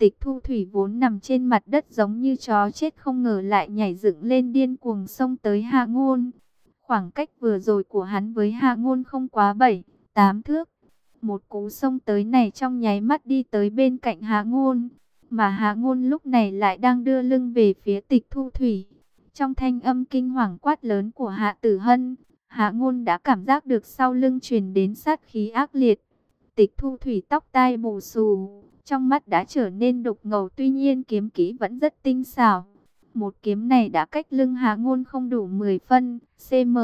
Tịch Thu Thủy vốn nằm trên mặt đất giống như chó chết không ngờ lại nhảy dựng lên điên cuồng xông tới Hạ Ngôn. Khoảng cách vừa rồi của hắn với Hạ Ngôn không quá 7-8 thước. Một cú xông tới này trong nháy mắt đi tới bên cạnh Hạ Ngôn. Mà Hạ Ngôn lúc này lại đang đưa lưng về phía Tịch Thu Thủy. Trong thanh âm kinh hoàng quát lớn của Hạ Tử Hân, Hạ Ngôn đã cảm giác được sau lưng truyền đến sát khí ác liệt. Tịch Thu Thủy tóc tai bù xù, trong mắt đã trở nên đục ngầu, tuy nhiên kiếm kỹ vẫn rất tinh xảo. Một kiếm này đã cách lưng Hạ Ngôn không đủ 10 phân cm.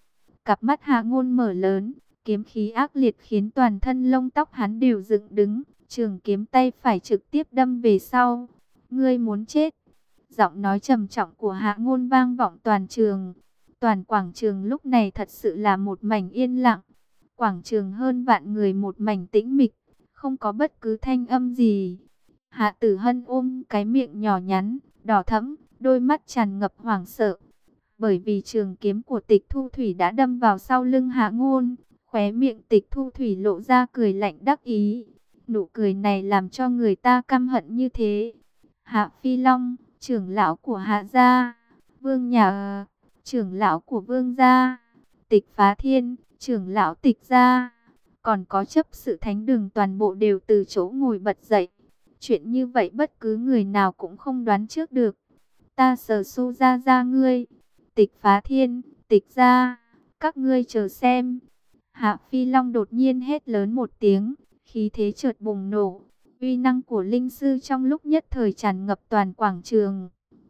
Cặp mắt Hạ Ngôn mở lớn, kiếm khí ác liệt khiến toàn thân lông tóc hắn đều dựng đứng, trường kiếm tay phải trực tiếp đâm về sau. Ngươi muốn chết. Giọng nói trầm trọng của Hạ Ngôn vang vọng toàn trường. Toàn quảng trường lúc này thật sự là một mảnh yên lặng. Quảng trường hơn vạn người một mảnh tĩnh mịch, không có bất cứ thanh âm gì. Hạ Tử Hân ôm cái miệng nhỏ nhắn, đỏ thẫm, đôi mắt tràn ngập hoảng sợ. Bởi vì trường kiếm của Tịch Thu Thủy đã đâm vào sau lưng Hạ Ngôn, khóe miệng Tịch Thu Thủy lộ ra cười lạnh đắc ý. Nụ cười này làm cho người ta căm hận như thế. Hạ Phi Long, trưởng lão của Hạ gia, Vương nhà, trưởng lão của Vương gia, Tịch Phá Thiên, trưởng lão Tịch gia, còn có chấp sự thánh đường, toàn bộ đều từ chỗ ngồi bật dậy. Chuyện như vậy bất cứ người nào cũng không đoán trước được. Ta Sở Xu gia ngươi, Tịch Phá Thiên, Tịch gia, các ngươi chờ xem. Hạ Phi Long đột nhiên hét lớn một tiếng, khí thế chợt bùng nổ. Uy năng của linh sư trong lúc nhất thời tràn ngập toàn quảng trường.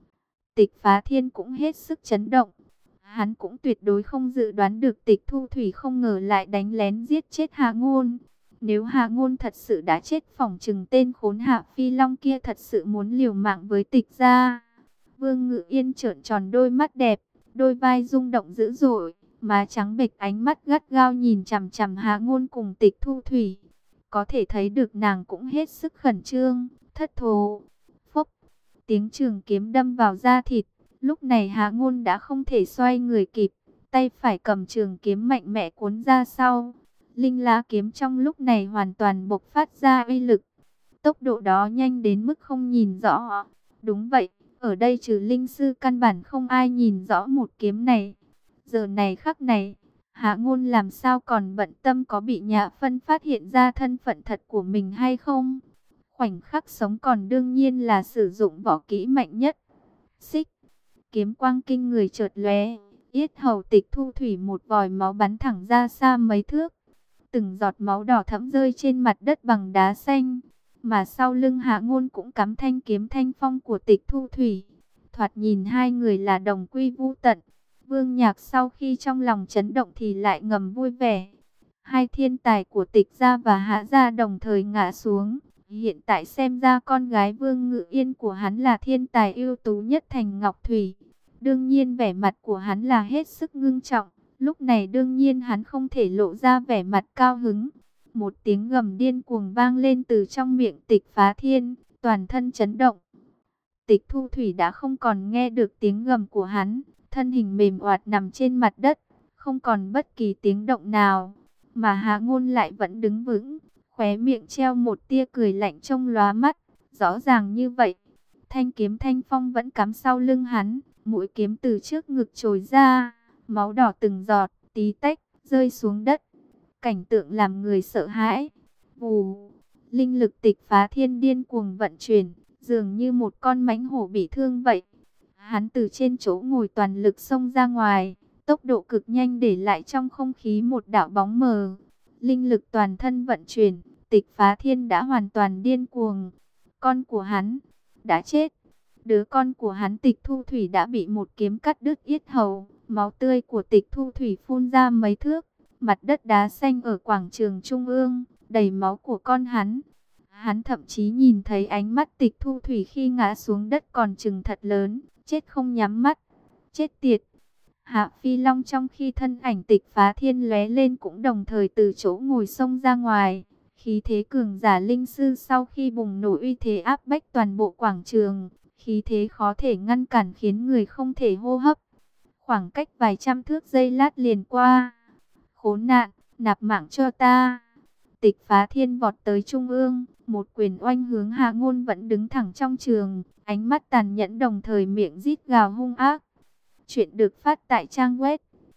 Tịch Phá Thiên cũng hết sức chấn động. Hắn cũng tuyệt đối không dự đoán được Tịch Thu Thủy không ngờ lại đánh lén giết chết Hạ Ngôn. Nếu Hạ Ngôn thật sự đã chết, phỏng chừng tên khốn Hạ Phi Long kia thật sự muốn liều mạng với Tịch gia. Vương Ngự Yên trợn tròn đôi mắt đẹp, đôi vai rung động dữ dội, má trắng bệch, ánh mắt gắt gao nhìn chằm chằm Hạ Ngôn cùng Tịch Thu Thủy. Có thể thấy được nàng cũng hết sức khẩn trương, thất thố. Phốc, tiếng trường kiếm đâm vào da thịt. Lúc này Hạ Ngôn đã không thể xoay người kịp, tay phải cầm trường kiếm mạnh mẽ cuốn ra sau. Linh lá kiếm trong lúc này hoàn toàn bộc phát ra uy lực. Tốc độ đó nhanh đến mức không nhìn rõ. Đúng vậy, ở đây trừ linh sư căn bản không ai nhìn rõ một kiếm này. Giờ này khắc này, Hạ Ngôn làm sao còn bận tâm có bị Nhã Phân phát hiện ra thân phận thật của mình hay không. Khoảnh khắc sống còn đương nhiên là sử dụng võ kỹ mạnh nhất. Xích, kiếm quang kinh người chợt lóe, yết hầu Tịch Thu Thủy một vòi máu bắn thẳng ra xa mấy thước. Từng giọt máu đỏ thẫm rơi trên mặt đất bằng đá xanh. Mà sau lưng Hạ Ngôn cũng cắm thanh kiếm thanh phong của Tịch Thu Thủy. Thoạt nhìn hai người là đồng quy vu tận. Vương Nhạc sau khi trong lòng chấn động thì lại ngầm vui vẻ. Hai thiên tài của Tịch gia và Hạ gia đồng thời ngã xuống. Hiện tại xem ra con gái Vương Ngự Yên của hắn là thiên tài ưu tú nhất thành Ngọc Thủy. Đương nhiên vẻ mặt của hắn là hết sức ngưng trọng. Lúc này đương nhiên hắn không thể lộ ra vẻ mặt cao hứng. Một tiếng gầm điên cuồng vang lên từ trong miệng Tịch Phá Thiên, toàn thân chấn động. Tịch Thu Thủy đã không còn nghe được tiếng gầm của hắn, thân hình mềm oạt nằm trên mặt đất, không còn bất kỳ tiếng động nào. Mà Hạ Ngôn lại vẫn đứng vững, khóe miệng treo một tia cười lạnh trông lóa mắt. Rõ ràng như vậy, thanh kiếm thanh phong vẫn cắm sau lưng hắn, mũi kiếm từ trước ngực trồi ra, máu đỏ từng giọt, tí tách, rơi xuống đất. Cảnh tượng làm người sợ hãi. Vù, linh lực Tịch Phá Thiên điên cuồng vận chuyển, dường như một con mãnh hổ bị thương vậy. Hắn từ trên chỗ ngồi toàn lực xông ra ngoài, tốc độ cực nhanh để lại trong không khí một đạo bóng mờ. Linh lực toàn thân vận chuyển, Tịch Phá Thiên đã hoàn toàn điên cuồng. Con của hắn đã chết. Đứa con của hắn Tịch Thu Thủy đã bị một kiếm cắt đứt yết hầu. Máu tươi của Tịch Thu Thủy phun ra mấy thước. Mặt đất đá xanh ở quảng trường trung ương, đầy máu của con hắn. Hắn thậm chí nhìn thấy ánh mắt Tịch Thu Thủy khi ngã xuống đất còn chừng thật lớn, chết không nhắm mắt. Chết tiệt! Hạ Phi Long trong khi thân ảnh Tịch Phá Thiên lóe lên cũng đồng thời từ chỗ ngồi xông ra ngoài. Khí thế cường giả linh sư sau khi bùng nổ uy thế áp bách toàn bộ quảng trường. Khí thế khó thể ngăn cản khiến người không thể hô hấp. Khoảng cách vài trăm thước giây lát liền qua. Khốn nạn, nạp mạng cho ta! Tịch Phá Thiên vọt tới trung ương, một quyền oanh hướng Hạ Ngôn vẫn đứng thẳng trong trường, ánh mắt tàn nhẫn đồng thời miệng rít gào hung ác. Chuyện được phát tại trang web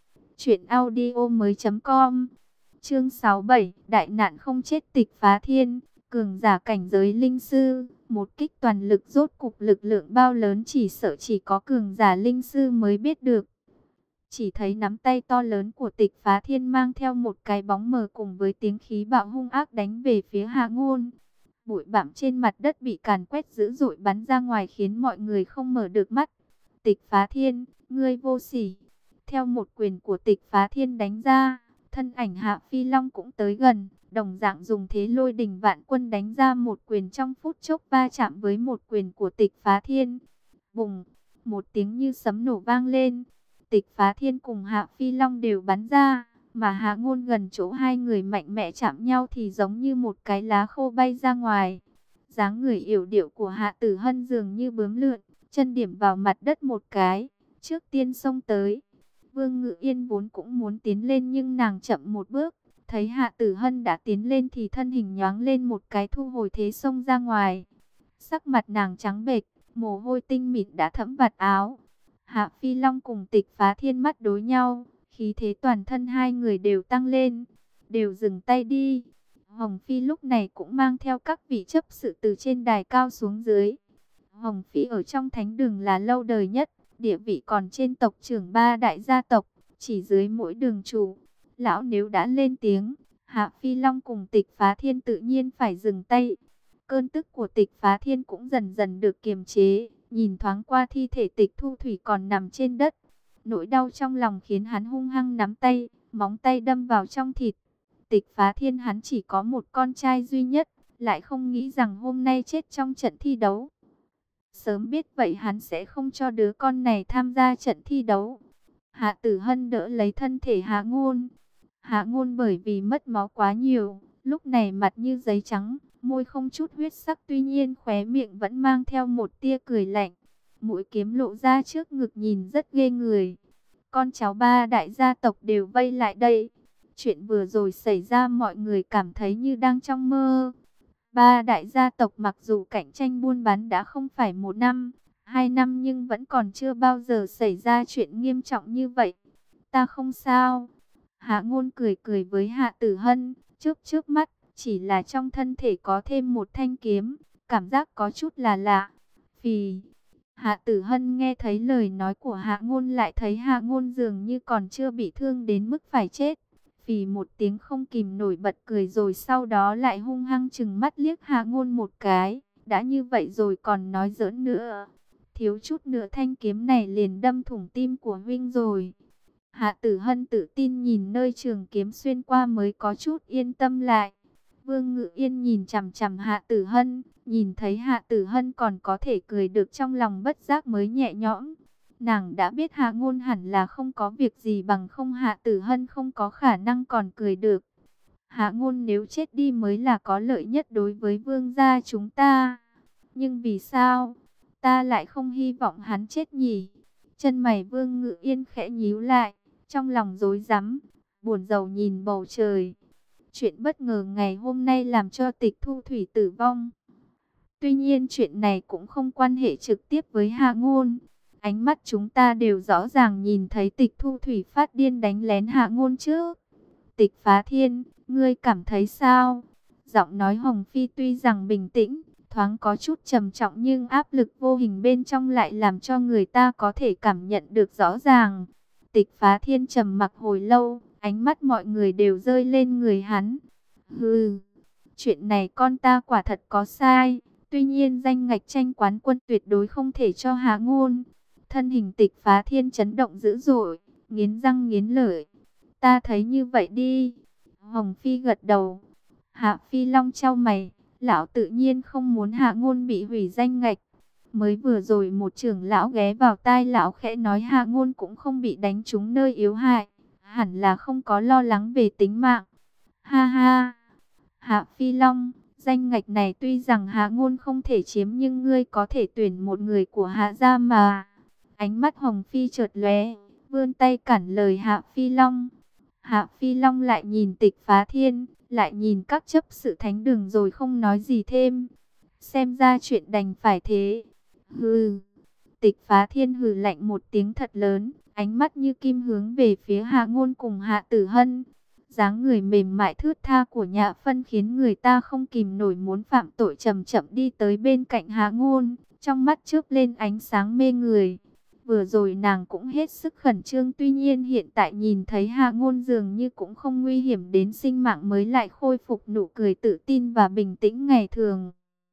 truyệnaudiomoi.com. Chương 67, đại nạn không chết tịch phá thiên, cường giả cảnh giới linh sư, một kích toàn lực rốt cục lực lượng bao lớn chỉ sợ chỉ có cường giả linh sư mới biết được. Chỉ thấy nắm tay to lớn của Tịch Phá Thiên mang theo một cái bóng mờ cùng với tiếng khí bạo hung ác đánh về phía Hạ Ngôn. Bụi bặm trên mặt đất bị càn quét dữ dội bắn ra ngoài khiến mọi người không mở được mắt. Tịch Phá Thiên, ngươi vô sỉ. Theo một quyền của Tịch Phá Thiên đánh ra, thân ảnh Hạ Phi Long cũng tới gần, đồng dạng dùng thế lôi đình vạn quân đánh ra một quyền trong phút chốc va chạm với một quyền của Tịch Phá Thiên. Bùng, một tiếng như sấm nổ vang lên. Tịch Phá Thiên cùng Hạ Phi Long đều bắn ra, mà Hạ Ngôn gần chỗ hai người mạnh mẽ chạm nhau thì giống như một cái lá khô bay ra ngoài. Dáng người yểu điệu của Hạ Tử Hân dường như bướm lượn, chân điểm vào mặt đất một cái, trước tiên xông tới. Vương Ngự Yên vốn cũng muốn tiến lên nhưng nàng chậm một bước, thấy Hạ Tử Hân đã tiến lên thì thân hình nhoáng lên một cái thu hồi thế xông ra ngoài. Sắc mặt nàng trắng bệch, mồ hôi tinh mịn đã thấm vạt áo. Hạ Phi Long cùng Tịch Phá Thiên mắt đối nhau, khí thế toàn thân hai người đều tăng lên, đều dừng tay đi. Hồng Phi lúc này cũng mang theo các vị chấp sự từ trên đài cao xuống dưới. Hồng Phi ở trong thánh đường là lâu đời nhất, địa vị còn trên tộc trưởng ba đại gia tộc, chỉ dưới mỗi đường chủ. Lão nếu đã lên tiếng, Hạ Phi Long cùng Tịch Phá Thiên tự nhiên phải dừng tay. Cơn tức của Tịch Phá Thiên cũng dần dần được kiềm chế, nhìn thoáng qua thi thể Tịch Thu Thủy còn nằm trên đất. Nỗi đau trong lòng khiến hắn hung hăng nắm tay, móng tay đâm vào trong thịt. Tịch Phá Thiên hắn chỉ có một con trai duy nhất, lại không nghĩ rằng hôm nay chết trong trận thi đấu. Sớm biết vậy hắn sẽ không cho đứa con này tham gia trận thi đấu. Hạ Tử Hân đỡ lấy thân thể Hạ Ngôn. Hạ Ngôn bởi vì mất máu quá nhiều, lúc này mặt như giấy trắng, môi không chút huyết sắc, tuy nhiên khóe miệng vẫn mang theo một tia cười lạnh. Mũi kiếm lộ ra trước ngực nhìn rất ghê người. Con cháu ba đại gia tộc đều vây lại đây. Chuyện vừa rồi xảy ra mọi người cảm thấy như đang trong mơ. Ba đại gia tộc mặc dù cạnh tranh buôn bán đã không phải 1 năm, 2 năm nhưng vẫn còn chưa bao giờ xảy ra chuyện nghiêm trọng như vậy. Ta không sao. Hạ Ngôn cười cười với Hạ Tử Hân, chớp chớp mắt, chỉ là trong thân thể có thêm một thanh kiếm, cảm giác có chút là lạ. Phì. Hạ Tử Hân nghe thấy lời nói của Hạ Ngôn lại thấy Hạ Ngôn dường như còn chưa bị thương đến mức phải chết. Phì một tiếng không kìm nổi bật cười rồi sau đó lại hung hăng trừng mắt liếc Hạ Ngôn một cái. Đã như vậy rồi còn nói giỡn nữa. Thiếu chút nữa thanh kiếm này liền đâm thủng tim của huynh rồi. Hạ Tử Hân tự tin nhìn nơi trường kiếm xuyên qua mới có chút yên tâm lại. Vương Ngự Yên nhìn chằm chằm Hạ Tử Hân, nhìn thấy Hạ Tử Hân còn có thể cười được trong lòng bất giác mới nhẹ nhõm. Nàng đã biết Hạ Ngôn hẳn là không có việc gì bằng không Hạ Tử Hân không có khả năng còn cười được. Hạ Ngôn nếu chết đi mới là có lợi nhất đối với vương gia chúng ta. Nhưng vì sao ta lại không hy vọng hắn chết nhỉ? Chân mày Vương Ngự Yên khẽ nhíu lại, trong lòng rối rắm, buồn rầu nhìn bầu trời. Chuyện bất ngờ ngày hôm nay làm cho Tịch Thu Thủy tử vong. Tuy nhiên chuyện này cũng không quan hệ trực tiếp với Hạ Ngôn. Ánh mắt chúng ta đều rõ ràng nhìn thấy Tịch Thu Thủy phát điên đánh lén Hạ Ngôn trước. Tịch Phá Thiên, ngươi cảm thấy sao? Giọng nói Hồng Phi tuy rằng bình tĩnh, thoáng có chút trầm trọng nhưng áp lực vô hình bên trong lại làm cho người ta có thể cảm nhận được rõ ràng. Tịch Phá Thiên trầm mặc hồi lâu, ánh mắt mọi người đều rơi lên người hắn. Hừ, chuyện này con ta quả thật có sai. Tuy nhiên danh ngạch tranh quán quân tuyệt đối không thể cho Hạ Ngôn. Thân hình Tịch Phá Thiên chấn động dữ dội, nghiến răng nghiến lợi. Ta thấy như vậy đi. Hồng Phi gật đầu. Hạ Phi Long chau mày. Lão tự nhiên không muốn Hạ Ngôn bị hủy danh ngạch. Mới vừa rồi một trưởng lão ghé vào tai lão khẽ nói Hạ Ngôn cũng không bị đánh trúng nơi yếu hại. Hẳn là không có lo lắng về tính mạng. Ha ha. Hạ Phi Long, danh ngạch này tuy rằng Hạ Ngôn không thể chiếm nhưng ngươi có thể tuyển một người của Hạ gia mà. Ánh mắt Hồng Phi chợt lóe, vươn tay cản lời Hạ Phi Long. Hạ Phi Long lại nhìn Tịch Phá Thiên, lại nhìn các chấp sự thánh đường rồi không nói gì thêm. Xem ra chuyện đành phải thế. Hừ. Tịch Phá Thiên hừ lạnh một tiếng thật lớn, ánh mắt như kim hướng về phía Hạ Ngôn cùng Hạ Tử Hân. Dáng người mềm mại thướt tha của Nhã Phân khiến người ta không kìm nổi muốn phạm tội, chậm chậm đi tới bên cạnh Hạ Ngôn, trong mắt chớp lên ánh sáng mê người. Vừa rồi nàng cũng hết sức khẩn trương, tuy nhiên hiện tại nhìn thấy Hạ Ngôn dường như cũng không nguy hiểm đến sinh mạng mới lại khôi phục nụ cười tự tin và bình tĩnh ngày thường.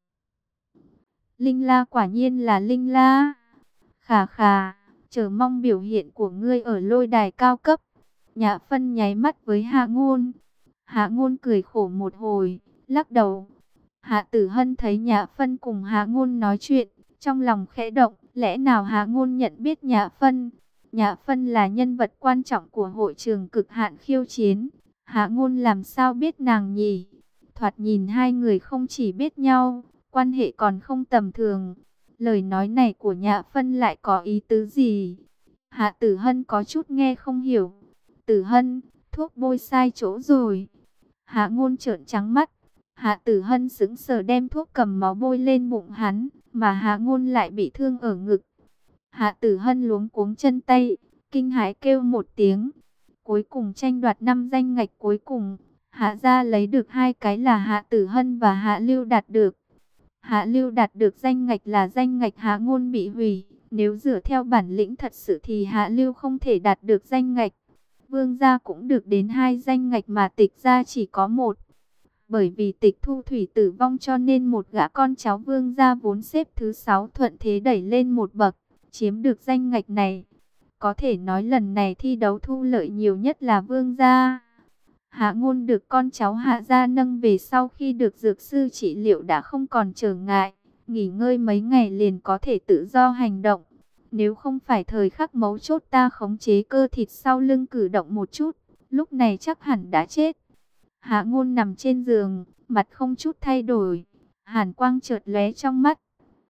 Linh La quả nhiên là Linh La. Khà khà, chờ mong biểu hiện của ngươi ở lôi đài cao cấp. Nhã Phân nháy mắt với Hạ Ngôn. Hạ Ngôn cười khổ một hồi, lắc đầu. Hạ Tử Hân thấy Nhã Phân cùng Hạ Ngôn nói chuyện, trong lòng khẽ động, lẽ nào Hạ Ngôn nhận biết Nhã Phân? Nhã Phân là nhân vật quan trọng của hội trường cực hạn khiêu chiến. Hạ Ngôn làm sao biết nàng nhỉ? Thoạt nhìn hai người không chỉ biết nhau, quan hệ còn không tầm thường. Lời nói này của Nhã Phân lại có ý tứ gì? Hạ Tử Hân có chút nghe không hiểu. Tử Hân, thuốc bôi sai chỗ rồi. Hạ Ngôn trợn trắng mắt. Hạ Tử Hân sững sờ đem thuốc cầm máu bôi lên bụng hắn, mà Hạ Ngôn lại bị thương ở ngực. Hạ Tử Hân luống cuống chân tay, kinh hãi kêu một tiếng. Cuối cùng tranh đoạt 5 danh ngạch cuối cùng, Hạ gia lấy được 2 cái là Hạ Tử Hân và Hạ Lưu đạt được. Hạ Lưu đạt được danh ngạch là danh ngạch Hạ Ngôn bị hủy. Nếu dựa theo bản lĩnh thật sự thì Hạ Lưu không thể đạt được danh ngạch. Vương gia cũng được đến 2 danh ngạch mà Tịch gia chỉ có 1. Bởi vì Tịch Thu Thủy tử vong cho nên một gã con cháu Vương gia vốn xếp thứ 6 thuận thế đẩy lên một bậc, chiếm được danh ngạch này. Có thể nói lần này thi đấu thu lợi nhiều nhất là Vương gia. Hạ Ngôn được con cháu Hạ gia nâng về sau khi được dược sư trị liệu đã không còn trở ngại, nghỉ ngơi mấy ngày liền có thể tự do hành động. Nếu không phải thời khắc mấu chốt ta khống chế cơ thịt sau lưng cử động một chút, lúc này chắc hẳn đã chết. Hạ Ngôn nằm trên giường, mặt không chút thay đổi, hàn quang chợt lóe trong mắt.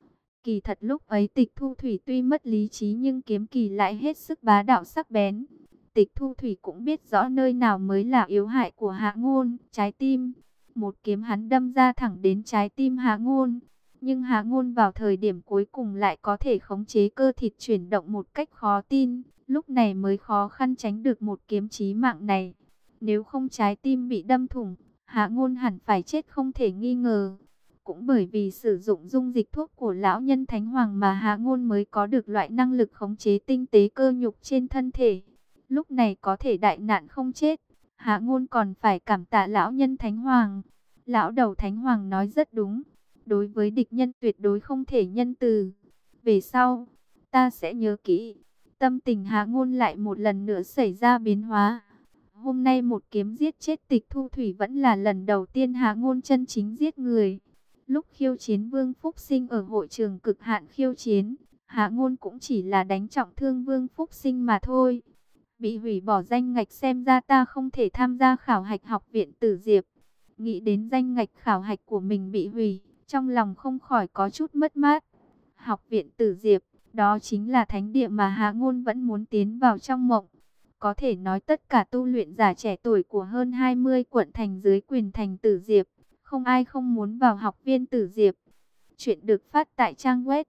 Kỳ thật lúc ấy Tịch Thu Thủy tuy mất lý trí nhưng kiếm kỳ lại hết sức bá đạo sắc bén. Tịch Thu Thủy cũng biết rõ nơi nào mới là yếu hại của Hạ Ngôn, trái tim. Một kiếm hắn đâm ra thẳng đến trái tim Hạ Ngôn. Nhưng Hạ Ngôn vào thời điểm cuối cùng lại có thể khống chế cơ thịt chuyển động một cách khó tin. Lúc này mới khó khăn tránh được một kiếm chí mạng này. Nếu không trái tim bị đâm thủng, Hạ Ngôn hẳn phải chết không thể nghi ngờ. Cũng bởi vì sử dụng dung dịch thuốc của lão nhân Thánh Hoàng mà Hạ Ngôn mới có được loại năng lực khống chế tinh tế cơ nhục trên thân thể. Lúc này có thể đại nạn không chết, Hạ Ngôn còn phải cảm tạ lão nhân Thánh Hoàng. Lão đầu Thánh Hoàng nói rất đúng, đối với địch nhân tuyệt đối không thể nhân từ. Về sau, ta sẽ nhớ kỹ. Tâm tình Hạ Ngôn lại một lần nữa xảy ra biến hóa. Hôm nay một kiếm giết chết Tịch Thu Thủy vẫn là lần đầu tiên Hạ Ngôn chân chính giết người. Lúc khiêu chiến Vương Phúc Sinh ở hội trường cực hạn khiêu chiến, Hạ Ngôn cũng chỉ là đánh trọng thương Vương Phúc Sinh mà thôi. Bị hủy bỏ danh ngạch xem ra ta không thể tham gia khảo hạch học viện Tử Diệp. Nghĩ đến danh ngạch khảo hạch của mình bị hủy, trong lòng không khỏi có chút mất mát. Học viện Tử Diệp, đó chính là thánh địa mà Hạ Ngôn vẫn muốn tiến vào trong mộng. Có thể nói tất cả tu luyện giả trẻ tuổi của hơn 20 quận thành dưới quyền thành Tử Diệp, không ai không muốn vào học viên Tử Diệp. Chuyện được phát tại trang web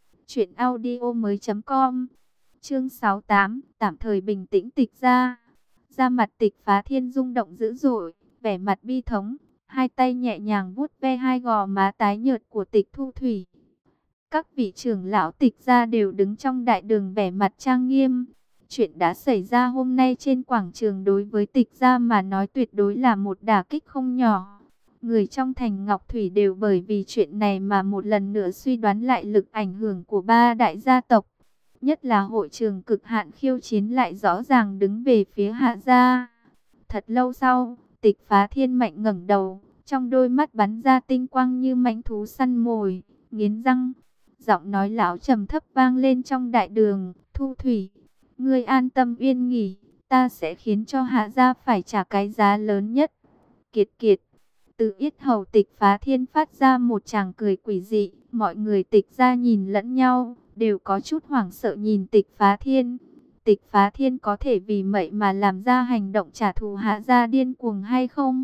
truyệnaudiomoi.com. Chương 68, tạm thời bình tĩnh Tịch gia. Da mặt Tịch Phá Thiên rung động dữ dội, vẻ mặt bi thống, hai tay nhẹ nhàng vuốt ve hai gò má tái nhợt của Tịch Thu Thủy. Các vị trưởng lão Tịch gia đều đứng trong đại đường vẻ mặt trang nghiêm. Chuyện đã xảy ra hôm nay trên quảng trường đối với Tịch gia mà nói tuyệt đối là một đả kích không nhỏ. Người trong thành Ngọc Thủy đều bởi vì chuyện này mà một lần nữa suy đoán lại lực ảnh hưởng của ba đại gia tộc. Nhất là hội trường cực hạn khiêu chiến lại rõ ràng đứng về phía Hạ gia. Thật lâu sau, Tịch Phá Thiên mạnh ngẩng đầu, trong đôi mắt bắn ra tinh quang như mãnh thú săn mồi, nghiến răng. Giọng nói lão trầm thấp vang lên trong đại đường, Thu Thủy, ngươi an tâm yên nghỉ, ta sẽ khiến cho Hạ gia phải trả cái giá lớn nhất. Kiệt kiệt. Từ yết hầu Tịch Phá Thiên phát ra một tràng cười quỷ dị, mọi người Tịch gia nhìn lẫn nhau, đều có chút hoảng sợ nhìn Tịch Phá Thiên. Tịch Phá Thiên có thể vì vậy mà làm ra hành động trả thù Hạ gia điên cuồng hay không?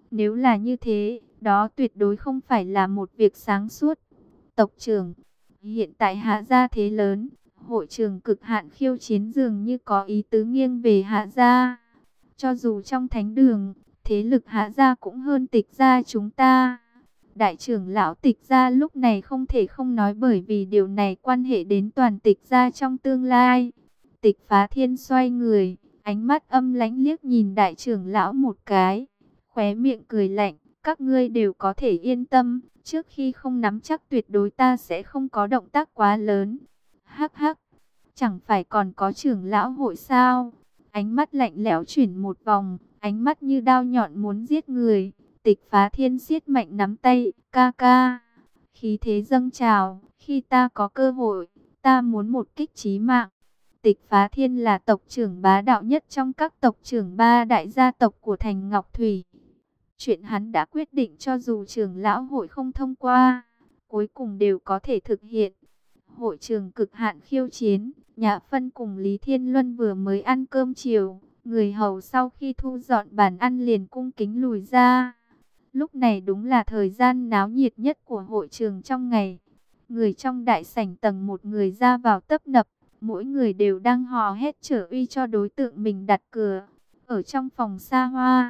Nếu là như thế, đó tuyệt đối không phải là một việc sáng suốt. Tộc trưởng, hiện tại Hạ gia thế lớn, hội trường cực hạn khiêu chiến dường như có ý tứ nghiêng về Hạ gia. Cho dù trong thánh đường, thế lực Hạ gia cũng hơn Tịch gia chúng ta. Đại trưởng lão Tịch gia lúc này không thể không nói, bởi vì điều này quan hệ đến toàn Tịch gia trong tương lai. Tịch Phá Thiên xoay người, ánh mắt âm lãnh liếc nhìn đại trưởng lão một cái, khóe miệng cười lạnh, các ngươi đều có thể yên tâm, trước khi không nắm chắc tuyệt đối ta sẽ không có động tác quá lớn. Hắc hắc, chẳng phải còn có trưởng lão hội sao? Ánh mắt lạnh lẽo chuyển một vòng, ánh mắt như đao nhọn muốn giết người. Tịch Phá Thiên siết mạnh nắm tay, ca ca. Khí thế dâng trào, khi ta có cơ hội, ta muốn một kích chí mạng. Tịch Phá Thiên là tộc trưởng bá đạo nhất trong các tộc trưởng ba đại gia tộc của thành Ngọc Thủy. Chuyện hắn đã quyết định, cho dù trưởng lão hội không thông qua, cuối cùng đều có thể thực hiện. Hội trường cực hạn khiêu chiến, Nhã Phân cùng Lý Thiên Luân vừa mới ăn cơm chiều, người hầu sau khi thu dọn bàn ăn liền cung kính lùi ra. Lúc này đúng là thời gian náo nhiệt nhất của hội trường trong ngày. Người trong đại sảnh tầng một người ra vào tấp nập, mỗi người đều đang hò hét trở uy cho đối tượng mình đặt cược. Ở trong phòng xa hoa,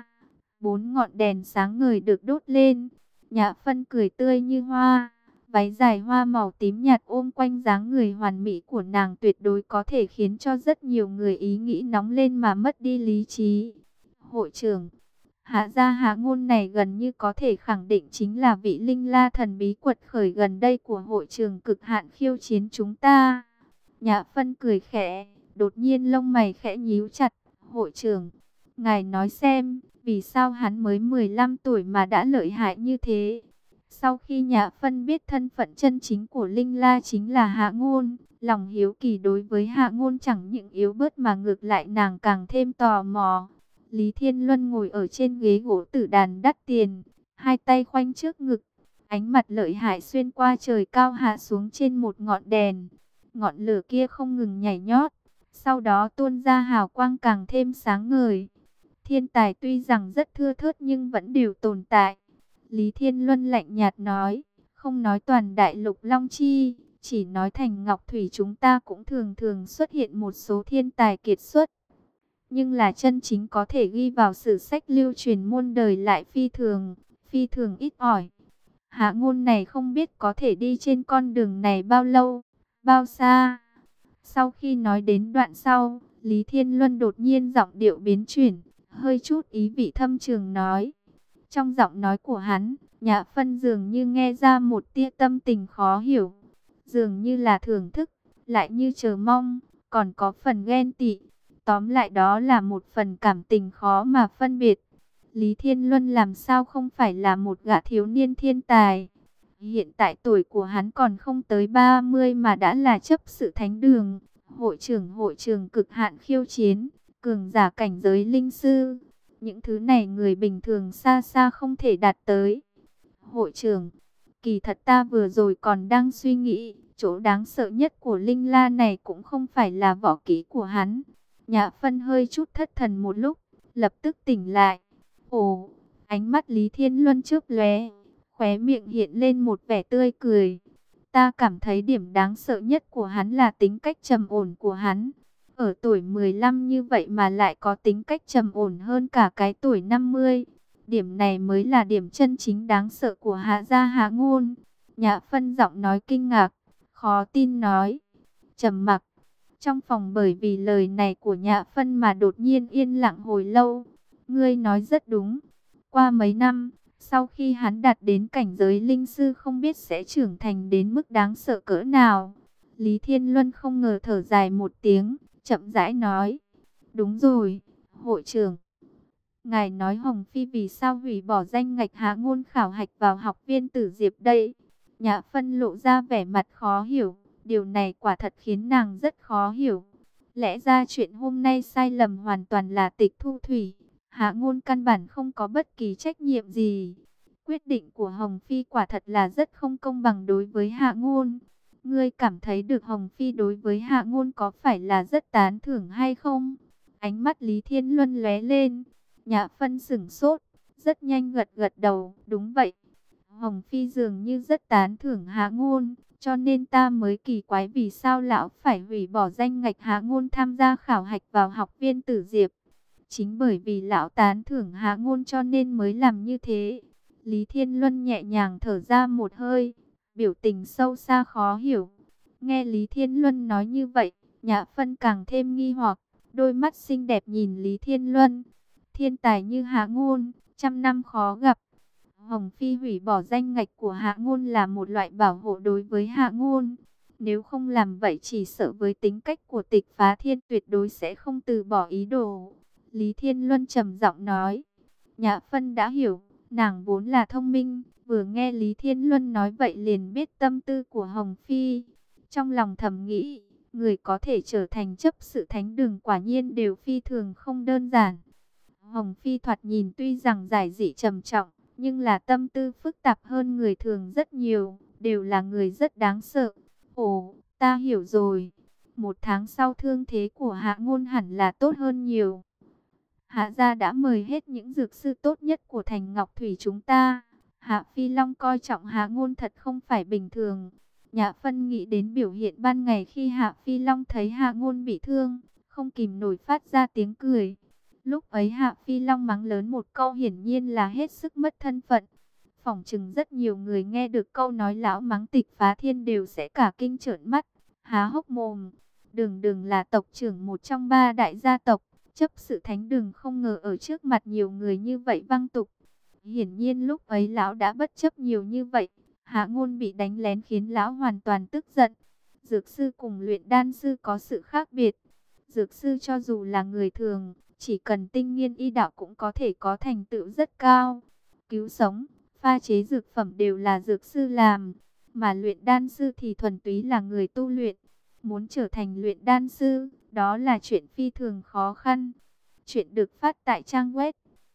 4 ngọn đèn sáng ngời được đốt lên. Nhã Phân cười tươi như hoa, váy dài hoa màu tím nhạt ôm quanh dáng người hoàn mỹ của nàng tuyệt đối có thể khiến cho rất nhiều người ý nghĩ nóng lên mà mất đi lý trí. Hội trưởng Hạ gia Hạ Ngôn này gần như có thể khẳng định chính là vị linh la thần bí quật khởi gần đây của hội trường cực hạn khiêu chiến chúng ta. Nhã Phân cười khẽ, đột nhiên lông mày khẽ nhíu chặt. Hội trưởng, ngài nói xem, vì sao hắn mới 15 tuổi mà đã lợi hại như thế? Sau khi Nhã Phân biết thân phận chân chính của Linh La chính là Hạ Ngôn, lòng hiếu kỳ đối với Hạ Ngôn chẳng những yếu bớt mà ngược lại nàng càng thêm tò mò. Lý Thiên Luân ngồi ở trên ghế gỗ tử đàn đắt tiền, hai tay khoanh trước ngực, ánh mặt lợi hại xuyên qua trời cao hạ xuống trên một ngọn đèn. Ngọn lửa kia không ngừng nhảy nhót, sau đó tuôn ra hào quang càng thêm sáng ngời. Thiên tài tuy rằng rất thưa thớt nhưng vẫn đều tồn tại. Lý Thiên Luân lạnh nhạt nói, không nói toàn đại lục Long Chi, chỉ nói thành Ngọc Thủy chúng ta cũng thường thường xuất hiện một số thiên tài kiệt xuất. Nhưng là chân chính có thể ghi vào sử sách lưu truyền muôn đời lại phi thường ít ỏi. Hạ Ngôn này không biết có thể đi trên con đường này bao lâu, bao xa. Sau khi nói đến đoạn sau, Lý Thiên Luân đột nhiên giọng điệu biến chuyển, hơi chút ý vị thâm trường nói. Trong giọng nói của hắn, Nhã Phân dường như nghe ra một tia tâm tình khó hiểu, dường như là thưởng thức, lại như chờ mong, còn có phần ghen tị. Tóm lại đó là một phần cảm tình khó mà phân biệt. Lý Thiên Luân làm sao không phải là một gã thiếu niên thiên tài. Hiện tại tuổi của hắn còn không tới 30 mà đã là chấp sự thánh đường, hội trưởng cực hạn khiêu chiến, cường giả cảnh giới linh sư. Những thứ này người bình thường xa xa không thể đạt tới. Hội trưởng, kỳ thật ta vừa rồi còn đang suy nghĩ, chỗ đáng sợ nhất của Linh La này cũng không phải là võ kỹ của hắn. Nhã Phân hơi chút thất thần một lúc, lập tức tỉnh lại. Ồ, ánh mắt Lý Thiên Luân chớp lóe, khóe miệng hiện lên một vẻ tươi cười. Ta cảm thấy điểm đáng sợ nhất của hắn là tính cách trầm ổn của hắn. Ở tuổi 15 như vậy mà lại có tính cách trầm ổn hơn cả cái tuổi 50. Điểm này mới là điểm chân chính đáng sợ của Hạ gia Hạ Ngôn. Nhã Phân giọng nói kinh ngạc, khó tin nói. Trầm mặc. Trong phòng bởi vì lời này của Nhã Phân mà đột nhiên yên lặng hồi lâu. Ngươi nói rất đúng. Qua mấy năm, sau khi hắn đạt đến cảnh giới linh sư không biết sẽ trưởng thành đến mức đáng sợ cỡ nào. Lý Thiên Luân không ngờ thở dài một tiếng, chậm rãi nói. Đúng rồi, hội trưởng. Ngài nói Hồng Phi vì sao hủy bỏ danh ngạch Hạ Ngôn khảo hạch vào học viên Tử Diệp đây? Nhã Phân lộ ra vẻ mặt khó hiểu. Điều này quả thật khiến nàng rất khó hiểu. Lẽ ra chuyện hôm nay sai lầm hoàn toàn là Tịch Thu Thủy. Hạ Ngôn căn bản không có bất kỳ trách nhiệm gì. Quyết định của Hồng Phi quả thật là rất không công bằng đối với Hạ Ngôn. Ngươi cảm thấy được Hồng Phi đối với Hạ Ngôn có phải là rất tán thưởng hay không? Ánh mắt Lý Thiên Luân lóe lên. Nhã Phân sửng sốt. rất nhanh gật gật đầu, đúng vậy. Hồng Phi dường như rất tán thưởng Hạ Ngôn, cho nên ta mới kỳ quái vì sao lão phải hủy bỏ danh ngạch Hạ Ngôn tham gia khảo hạch vào học viên Tử Diệp. Chính bởi vì lão tán thưởng Hạ Ngôn cho nên mới làm như thế. Lý Thiên Luân nhẹ nhàng thở ra một hơi, biểu tình sâu xa khó hiểu. Nghe Lý Thiên Luân nói như vậy, Nhã Phân càng thêm nghi hoặc, đôi mắt xinh đẹp nhìn Lý Thiên Luân. Thiên tài như Hạ Ngôn, trăm năm khó gặp. Hồng Phi hủy bỏ danh ngạch của Hạ Ngôn là một loại bảo hộ đối với Hạ Ngôn. Nếu không làm vậy chỉ sợ với tính cách của Tịch Phá Thiên tuyệt đối sẽ không từ bỏ ý đồ. Lý Thiên Luân trầm giọng nói. Nhã Phân đã hiểu, nàng vốn là thông minh, vừa nghe Lý Thiên Luân nói vậy liền biết tâm tư của Hồng Phi. Trong lòng thầm nghĩ, người có thể trở thành chấp sự thánh đường quả nhiên đều phi thường không đơn giản. Hồng Phi thoạt nhìn tuy rằng giải dị trầm trọng, nhưng là tâm tư phức tạp hơn người thường rất nhiều, đều là người rất đáng sợ. Ồ, ta hiểu rồi. 1 tháng sau thương thế của Hạ Ngôn hẳn là tốt hơn nhiều. Hạ gia đã mời hết những dược sư tốt nhất của thành Ngọc Thủy chúng ta. Hạ Phi Long coi trọng Hạ Ngôn thật không phải bình thường. Nhã Phân nghĩ đến biểu hiện ban ngày khi Hạ Phi Long thấy Hạ Ngôn bị thương, không kìm nổi phát ra tiếng cười. Lúc ấy Hạ Phi Long mắng lớn một câu hiển nhiên là hết sức mất thân phận. Phỏng chừng rất nhiều người nghe được câu nói lão mắng Tịch Phá Thiên đều sẽ cả kinh trợn mắt, há hốc mồm. Đường Đường là tộc trưởng một trong 3 đại gia tộc, chấp sự thánh đường không ngờ ở trước mặt nhiều người như vậy văng tục. Hiển nhiên lúc ấy lão đã bất chấp nhiều như vậy. Hạ Ngôn bị đánh lén khiến lão hoàn toàn tức giận. Dược sư cùng luyện đan sư có sự khác biệt. Dược sư cho dù là người thường, chỉ cần tinh nghiên y đạo cũng có thể có thành tựu rất cao. Cứu sống, pha chế dược phẩm đều là dược sư làm. Mà luyện đan sư thì thuần túy là người tu luyện. Muốn trở thành luyện đan sư, đó là chuyện phi thường khó khăn. Chuyện được phát tại trang web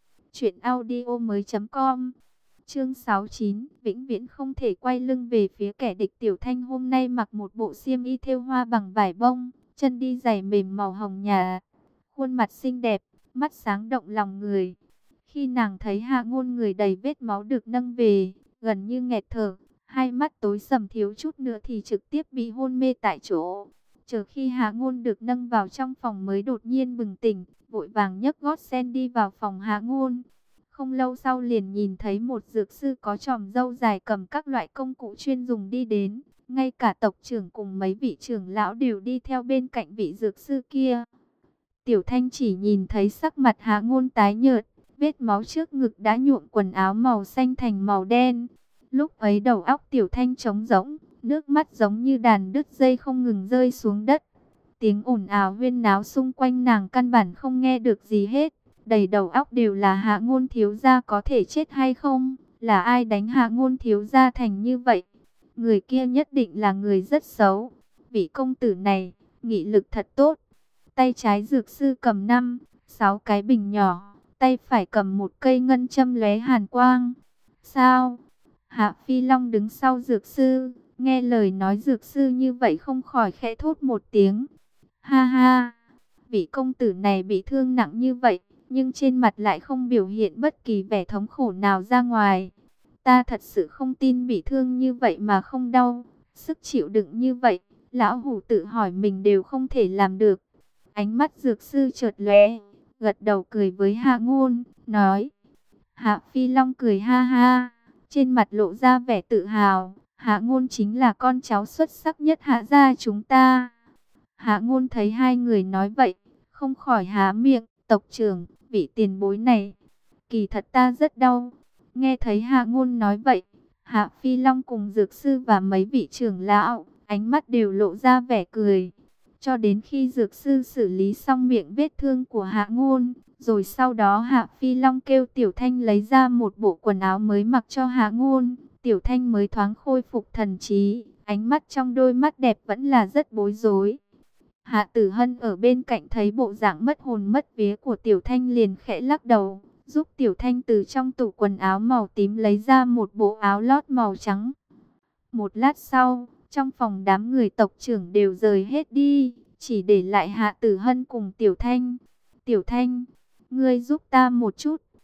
truyệnaudiomoi.com. Chương 69, vĩnh viễn không thể quay lưng về phía kẻ địch. Tiểu Thanh hôm nay mặc một bộ xiêm y thêu hoa bằng vải bông, chân đi giày mềm màu hồng nhạt, khuôn mặt xinh đẹp, mắt sáng động lòng người. Khi nàng thấy Hạ Ngôn người đầy vết máu được nâng về, gần như nghẹt thở, hai mắt tối sầm thiếu chút nữa thì trực tiếp bị hôn mê tại chỗ. Chờ khi Hạ Ngôn được nâng vào trong phòng mới đột nhiên bừng tỉnh, vội vàng nhấc gót sen đi vào phòng Hạ Ngôn. Không lâu sau liền nhìn thấy một dược sư có chòm râu dài cầm các loại công cụ chuyên dùng đi đến. Ngay cả tộc trưởng cùng mấy vị trưởng lão đều đi theo bên cạnh vị dược sư kia. Tiểu Thanh chỉ nhìn thấy sắc mặt Hạ Ngôn tái nhợt, vết máu trước ngực đã nhuộm quần áo màu xanh thành màu đen. Lúc ấy đầu óc Tiểu Thanh trống rỗng, nước mắt giống như đàn đứt dây không ngừng rơi xuống đất. Tiếng ồn ào huyên náo xung quanh nàng căn bản không nghe được gì hết. Đầy đầu óc đều là Hạ Ngôn thiếu gia có thể chết hay không? Là ai đánh Hạ Ngôn thiếu gia thành như vậy? Người kia nhất định là người rất xấu. Vị công tử này, nghị lực thật tốt. Tay trái dược sư cầm 5, 6 cái bình nhỏ, tay phải cầm một cây ngân châm lóe hàn quang. Sao? Hạ Phi Long đứng sau dược sư, nghe lời nói dược sư như vậy không khỏi khẽ thốt một tiếng. Ha ha, vị công tử này bị thương nặng như vậy, nhưng trên mặt lại không biểu hiện bất kỳ vẻ thống khổ nào ra ngoài. Ta thật sự không tin bị thương như vậy mà không đau, sức chịu đựng như vậy, lão hủ tự hỏi mình đều không thể làm được. Ánh mắt dược sư chợt lóe, gật đầu cười với Hạ Ngôn, nói. Hạ Phi Long cười ha ha, trên mặt lộ ra vẻ tự hào. Hạ Ngôn chính là con cháu xuất sắc nhất Hạ gia chúng ta. Hạ Ngôn thấy hai người nói vậy, không khỏi há miệng. Tộc trưởng, vị tiền bối này, kỳ thật ta rất đau. Nghe thấy Hạ Ngôn nói vậy, Hạ Phi Long cùng dược sư và mấy vị trưởng lão, ánh mắt đều lộ ra vẻ cười. Cho đến khi dược sư xử lý xong miệng vết thương của Hạ Ngôn, rồi sau đó Hạ Phi Long kêu Tiểu Thanh lấy ra một bộ quần áo mới mặc cho Hạ Ngôn. Tiểu Thanh mới thoáng khôi phục thần trí, ánh mắt trong đôi mắt đẹp vẫn là rất bối rối. Hạ Tử Hân ở bên cạnh thấy bộ dạng mất hồn mất vía của Tiểu Thanh liền khẽ lắc đầu, giúp Tiểu Thanh từ trong tủ quần áo màu tím lấy ra một bộ áo lót màu trắng. Một lát sau, trong phòng đám người tộc trưởng đều rời hết đi, chỉ để lại Hạ Tử Hân cùng Tiểu Thanh. Tiểu Thanh, ngươi giúp ta một chút.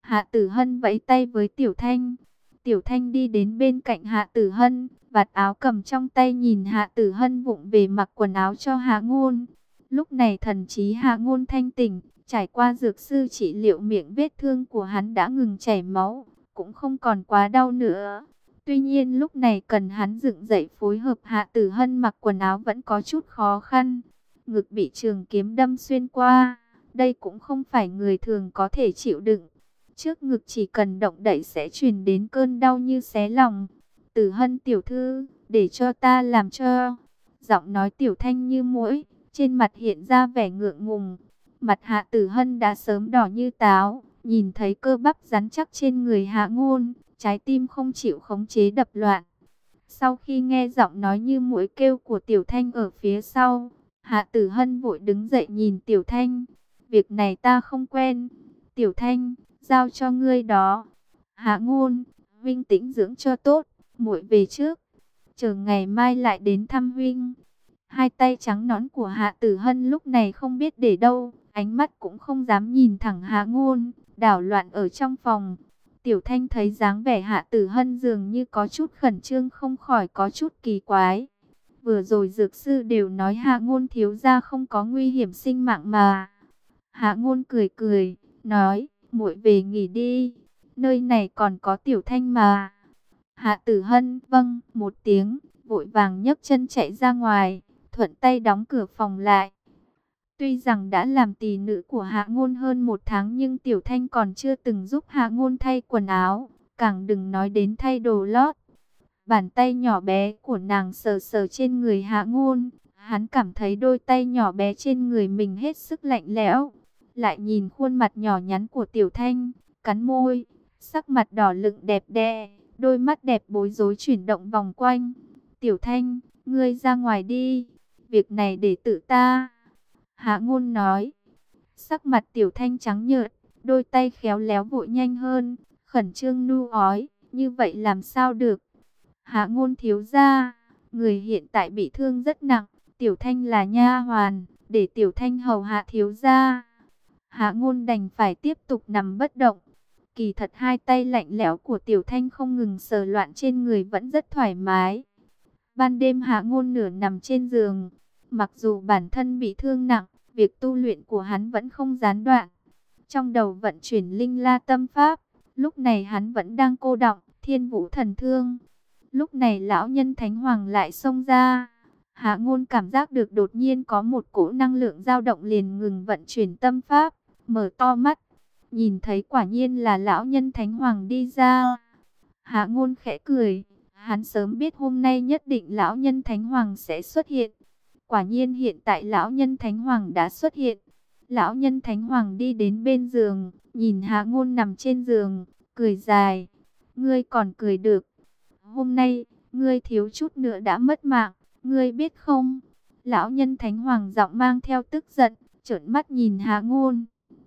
Hạ Tử Hân vẫy tay với Tiểu Thanh. Tiểu Thanh đi đến bên cạnh Hạ Tử Hân, vạt áo cầm trong tay nhìn Hạ Tử Hân vụng về mặc quần áo cho Hạ Ngôn. Lúc này thần trí Hạ Ngôn thanh tỉnh, trải qua dược sư trị liệu miệng vết thương của hắn đã ngừng chảy máu, cũng không còn quá đau nữa. Tuy nhiên lúc này cần hắn dựng dậy phối hợp Hạ Tử Hân mặc quần áo vẫn có chút khó khăn. Ngực bị trường kiếm đâm xuyên qua, đây cũng không phải người thường có thể chịu đựng. Trước ngực chỉ cần động đậy sẽ truyền đến cơn đau như xé lòng. Tử Hân tiểu thư, để cho ta làm cho. Giọng nói Tiểu Thanh như muỗi, trên mặt hiện ra vẻ ngượng ngùng. Mặt Hạ Tử Hân đã sớm đỏ như táo, nhìn thấy cơ bắp rắn chắc trên người Hạ Ngôn, trái tim không chịu khống chế đập loạn. Sau khi nghe giọng nói như muỗi kêu của Tiểu Thanh ở phía sau, Hạ Tử Hân vội đứng dậy nhìn Tiểu Thanh. Việc này ta không quen. Tiểu Thanh, giao cho ngươi đó. Hạ Ngôn, huynh tĩnh dưỡng cho tốt, muội về trước. Chờ ngày mai lại đến thăm huynh. Hai tay trắng nõn của Hạ Tử Hân lúc này không biết để đâu, ánh mắt cũng không dám nhìn thẳng Hạ Ngôn, đảo loạn ở trong phòng. Tiểu Thanh thấy dáng vẻ Hạ Tử Hân dường như có chút khẩn trương, không khỏi có chút kỳ quái. Vừa rồi dược sư đều nói Hạ Ngôn thiếu gia không có nguy hiểm sinh mạng mà. Hạ Ngôn cười cười, nói, muội về nghỉ đi, nơi này còn có Tiểu Thanh mà. Hạ Tử Hân vâng một tiếng, vội vàng nhấc chân chạy ra ngoài, thuận tay đóng cửa phòng lại. Tuy rằng đã làm tỳ nữ của Hạ Ngôn hơn 1 tháng nhưng Tiểu Thanh còn chưa từng giúp Hạ Ngôn thay quần áo, càng đừng nói đến thay đồ lót. Bàn tay nhỏ bé của nàng sờ sờ trên người Hạ Ngôn, hắn cảm thấy đôi tay nhỏ bé trên người mình hết sức lạnh lẽo. Lại nhìn khuôn mặt nhỏ nhắn của Tiểu Thanh, cắn môi, sắc mặt đỏ lựng đẹp đẽ, đôi mắt đẹp bối rối chuyển động vòng quanh. Tiểu Thanh, ngươi ra ngoài đi, việc này để tự ta. Hạ Ngôn nói. Sắc mặt Tiểu Thanh trắng nhợt, đôi tay khéo léo vội nhanh hơn, khẩn trương nu ói, như vậy làm sao được. Hạ Ngôn thiếu gia, người hiện tại bị thương rất nặng, Tiểu Thanh là nha hoàn, để Tiểu Thanh hầu hạ thiếu gia. Hạ Ngôn đành phải tiếp tục nằm bất động. Kỳ thật hai tay lạnh lẽo của Tiểu Thanh không ngừng sờ loạn trên người vẫn rất thoải mái. Ban đêm Hạ Ngôn nửa nằm trên giường, mặc dù bản thân bị thương nặng, việc tu luyện của hắn vẫn không gián đoạn. Trong đầu vận chuyển linh la tâm pháp, lúc này hắn vẫn đang cô đọng Thiên Vũ thần thương. Lúc này lão nhân Thánh Hoàng lại xông ra. Hạ Ngôn cảm giác được đột nhiên có một cỗ năng lượng dao động, liền ngừng vận chuyển tâm pháp, mở to mắt, nhìn thấy quả nhiên là lão nhân Thánh Hoàng đi ra. Hạ Ngôn khẽ cười, hắn sớm biết hôm nay nhất định lão nhân Thánh Hoàng sẽ xuất hiện. Quả nhiên hiện tại lão nhân Thánh Hoàng đã xuất hiện. Lão nhân Thánh Hoàng đi đến bên giường, nhìn Hạ Ngôn nằm trên giường, cười dài. Ngươi còn cười được. Hôm nay, ngươi thiếu chút nữa đã mất mạng, ngươi biết không? Lão nhân Thánh Hoàng giọng mang theo tức giận, trợn mắt nhìn Hạ Ngôn.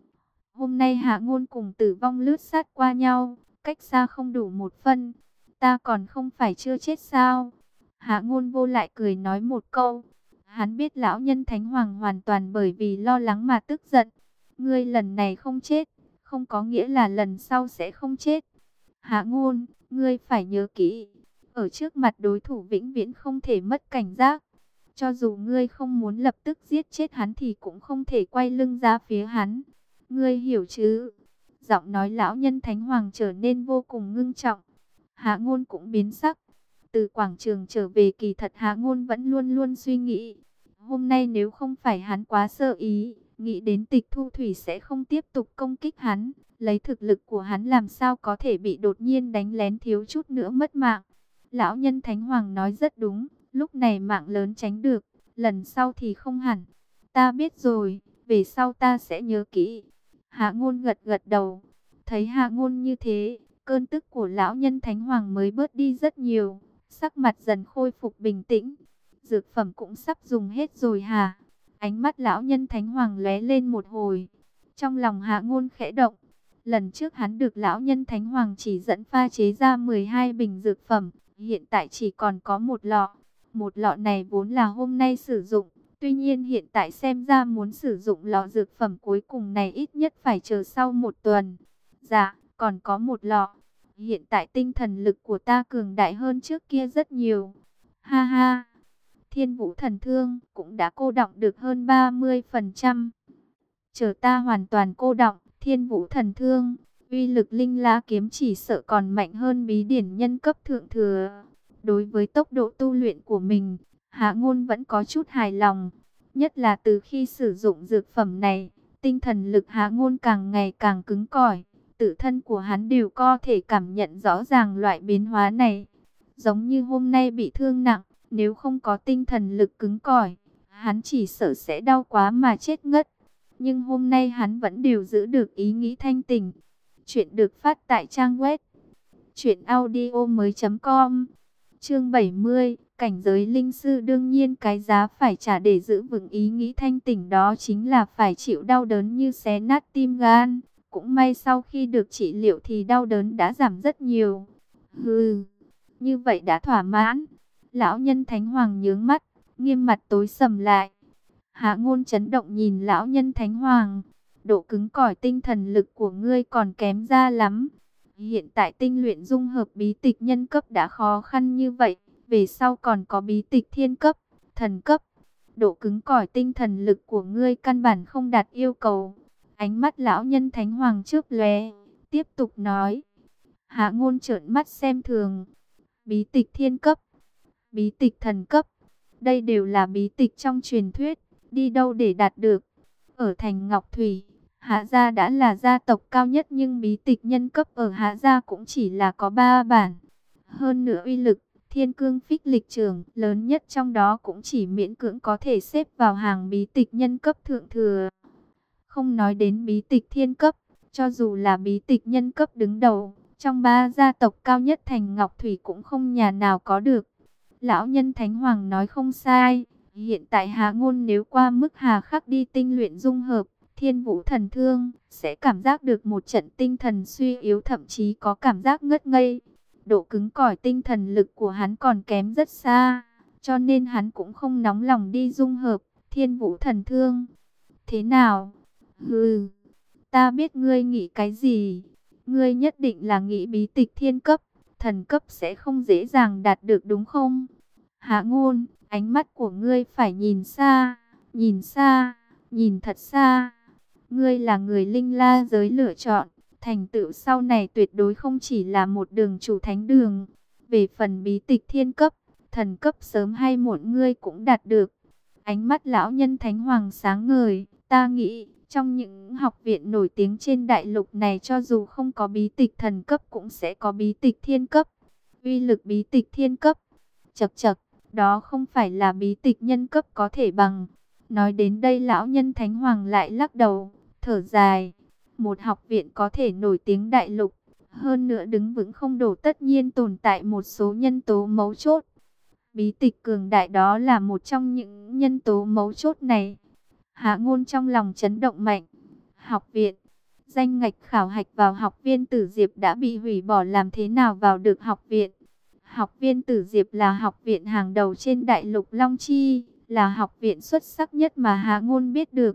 Hôm nay Hạ Ngôn cùng tử vong lướt sát qua nhau, cách xa không đủ 1 phân. Ta còn không phải chưa chết sao? Hạ Ngôn vô lại cười nói một câu. Hắn biết lão nhân Thánh Hoàng hoàn toàn bởi vì lo lắng mà tức giận. Ngươi lần này không chết, không có nghĩa là lần sau sẽ không chết. Hạ Ngôn, ngươi phải nhớ kỹ, ở trước mặt đối thủ vĩnh viễn không thể mất cảnh giác. Cho dù ngươi không muốn lập tức giết chết hắn thì cũng không thể quay lưng ra phía hắn. Ngươi hiểu chứ? Giọng nói lão nhân Thánh Hoàng trở nên vô cùng ngưng trọng. Hạ Ngôn cũng biến sắc. Từ quảng trường trở về kỳ thật Hạ Ngôn vẫn luôn luôn suy nghĩ. Hôm nay nếu không phải hắn quá sơ ý, nghĩ đến Tịch Thu Thủy sẽ không tiếp tục công kích hắn. Lấy thực lực của hắn làm sao có thể bị đột nhiên đánh lén thiếu chút nữa mất mạng. Lão nhân Thánh Hoàng nói rất đúng, lúc này mạng lớn tránh được, lần sau thì không hẳn. Ta biết rồi, về sau ta sẽ nhớ kỹ. Hạ Ngôn gật gật đầu. Thấy Hạ Ngôn như thế, cơn tức của lão nhân Thánh Hoàng mới bớt đi rất nhiều, sắc mặt dần khôi phục bình tĩnh. Dược phẩm cũng sắp dùng hết rồi hả? Ánh mắt lão nhân Thánh Hoàng lóe lên một hồi. Trong lòng Hạ Ngôn khẽ động. Lần trước hắn được lão nhân Thánh Hoàng chỉ dẫn pha chế ra 12 bình dược phẩm, hiện tại chỉ còn có 1 lọ. 1 lọ này vốn là hôm nay sử dụng, tuy nhiên hiện tại xem ra muốn sử dụng lọ dược phẩm cuối cùng này ít nhất phải chờ sau 1 tuần. Dạ, còn có một lọ. Hiện tại tinh thần lực của ta cường đại hơn trước kia rất nhiều. Ha ha, Thiên Vũ Thần Thương cũng đã cô đọng được hơn 30%. Chờ ta hoàn toàn cô đọng Thiên Vũ Thần Thương, uy lực Linh La kiếm chỉ sợ còn mạnh hơn bí điển nhân cấp thượng thừa. Đối với tốc độ tu luyện của mình, Hạ Ngôn vẫn có chút hài lòng. Nhất là từ khi sử dụng dược phẩm này, tinh thần lực Hạ Ngôn càng ngày càng cứng cỏi. Tự thân của hắn đều có thể cảm nhận rõ ràng loại biến hóa này. Giống như hôm nay bị thương nặng, nếu không có tinh thần lực cứng cỏi, hắn chỉ sợ sẽ đau quá mà chết ngất. Nhưng hôm nay hắn vẫn đều giữ được ý nghĩ thanh tỉnh. Chuyện được phát tại trang web truyệnaudiomoi.com. Chương 70, cảnh giới linh sư đương nhiên cái giá phải trả để giữ vững ý nghĩ thanh tỉnh đó chính là phải chịu đau đớn như xé nát tim gan. Cũng may sau khi được trị liệu thì đau đớn đã giảm rất nhiều. Hừ, như vậy đã thỏa mãn. Lão nhân Thánh Hoàng nhướng mắt, nghiêm mặt tối sầm lại. Hạ Ngôn chấn động nhìn lão nhân Thánh Hoàng. Độ cứng cỏi tinh thần lực của ngươi còn kém ra lắm. Hiện tại tinh luyện dung hợp bí tịch nhân cấp đã khó khăn như vậy. Về sau còn có bí tịch thiên cấp, thần cấp. Độ cứng cỏi tinh thần lực của ngươi căn bản không đạt yêu cầu. Ánh mắt lão nhân Thánh Hoàng chớp lóe, tiếp tục nói. Hạ Ngôn trợn mắt xem thường. Bí tịch thiên cấp, bí tịch thần cấp, đây đều là bí tịch trong truyền thuyết, đi đâu để đạt được. Ở thành Ngọc Thủy, Hạ gia đã là gia tộc cao nhất nhưng bí tịch nhân cấp ở Hạ gia cũng chỉ là có 3 bản. Hơn nữa uy lực, Thiên Cương Phích Lịch Trưởng lớn nhất trong đó cũng chỉ miễn cưỡng có thể xếp vào hàng bí tịch nhân cấp thượng thừa. Không nói đến bí tịch thiên cấp, cho dù là bí tịch nhân cấp đứng đầu, trong 3 gia tộc cao nhất thành Ngọc Thủy cũng không nhà nào có được. Lão nhân Thánh Hoàng nói không sai, hiện tại Hạ Ngôn nếu qua mức hà khắc đi tinh luyện dung hợp Thiên Vũ Thần Thương, sẽ cảm giác được một trận tinh thần suy yếu, thậm chí có cảm giác ngất ngây. Độ cứng cỏi tinh thần lực của hắn còn kém rất xa, cho nên hắn cũng không nóng lòng đi dung hợp Thiên Vũ Thần Thương. Thế nào? Hừ, ta biết ngươi nghĩ cái gì. Ngươi nhất định là nghĩ bí tịch thiên cấp, thần cấp sẽ không dễ dàng đạt được đúng không? Hạ Ngôn, ánh mắt của ngươi phải nhìn xa, nhìn xa, nhìn thật xa. Ngươi là người Linh La giới lựa chọn, thành tựu sau này tuyệt đối không chỉ là một đường chủ thánh đường. Về phần bí tịch thiên cấp, thần cấp sớm hay muộn ngươi cũng đạt được. Ánh mắt lão nhân Thánh Hoàng sáng ngời, ta nghĩ trong những học viện nổi tiếng trên đại lục này cho dù không có bí tịch thần cấp cũng sẽ có bí tịch thiên cấp. Uy lực bí tịch thiên cấp, chậc chậc, đó không phải là bí tịch nhân cấp có thể bằng. Nói đến đây lão nhân Thánh Hoàng lại lắc đầu, thở dài. Một học viện có thể nổi tiếng đại lục, hơn nữa đứng vững không đổ, tất nhiên tồn tại một số nhân tố mấu chốt. Bí tịch cường đại đó là một trong những nhân tố mấu chốt này. Hạ Ngôn trong lòng chấn động mạnh. Học viện, danh ngạch khảo hạch vào học viên Tử Diệp đã bị hủy bỏ, làm thế nào vào được học viện? Học viên Tử Diệp là học viện hàng đầu trên đại lục Long Chi, là học viện xuất sắc nhất mà Hạ Ngôn biết được.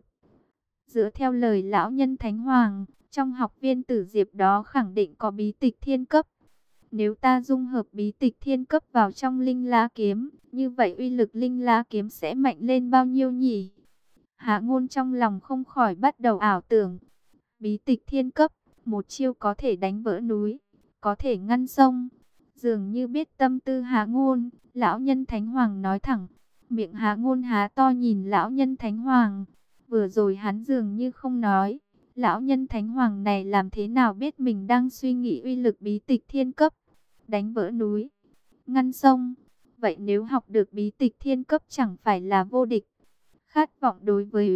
Dựa theo lời lão nhân Thánh Hoàng, trong học viên Tử Diệp đó khẳng định có bí tịch thiên cấp. Nếu ta dung hợp bí tịch thiên cấp vào trong Linh La kiếm, như vậy uy lực Linh La kiếm sẽ mạnh lên bao nhiêu nhỉ? Hạ Ngôn trong lòng không khỏi bắt đầu ảo tưởng. Bí tịch thiên cấp, một chiêu có thể đánh vỡ núi, có thể ngăn sông. Dường như biết tâm tư Hạ Ngôn, lão nhân Thánh Hoàng nói thẳng. Miệng Hạ Ngôn há to nhìn lão nhân Thánh Hoàng. Vừa rồi hắn dường như không nói. Lão nhân Thánh Hoàng này làm thế nào biết mình đang suy nghĩ uy lực bí tịch thiên cấp, đánh vỡ núi, ngăn sông. Vậy nếu học được bí tịch thiên cấp chẳng phải là vô địch? Khát vọng đối với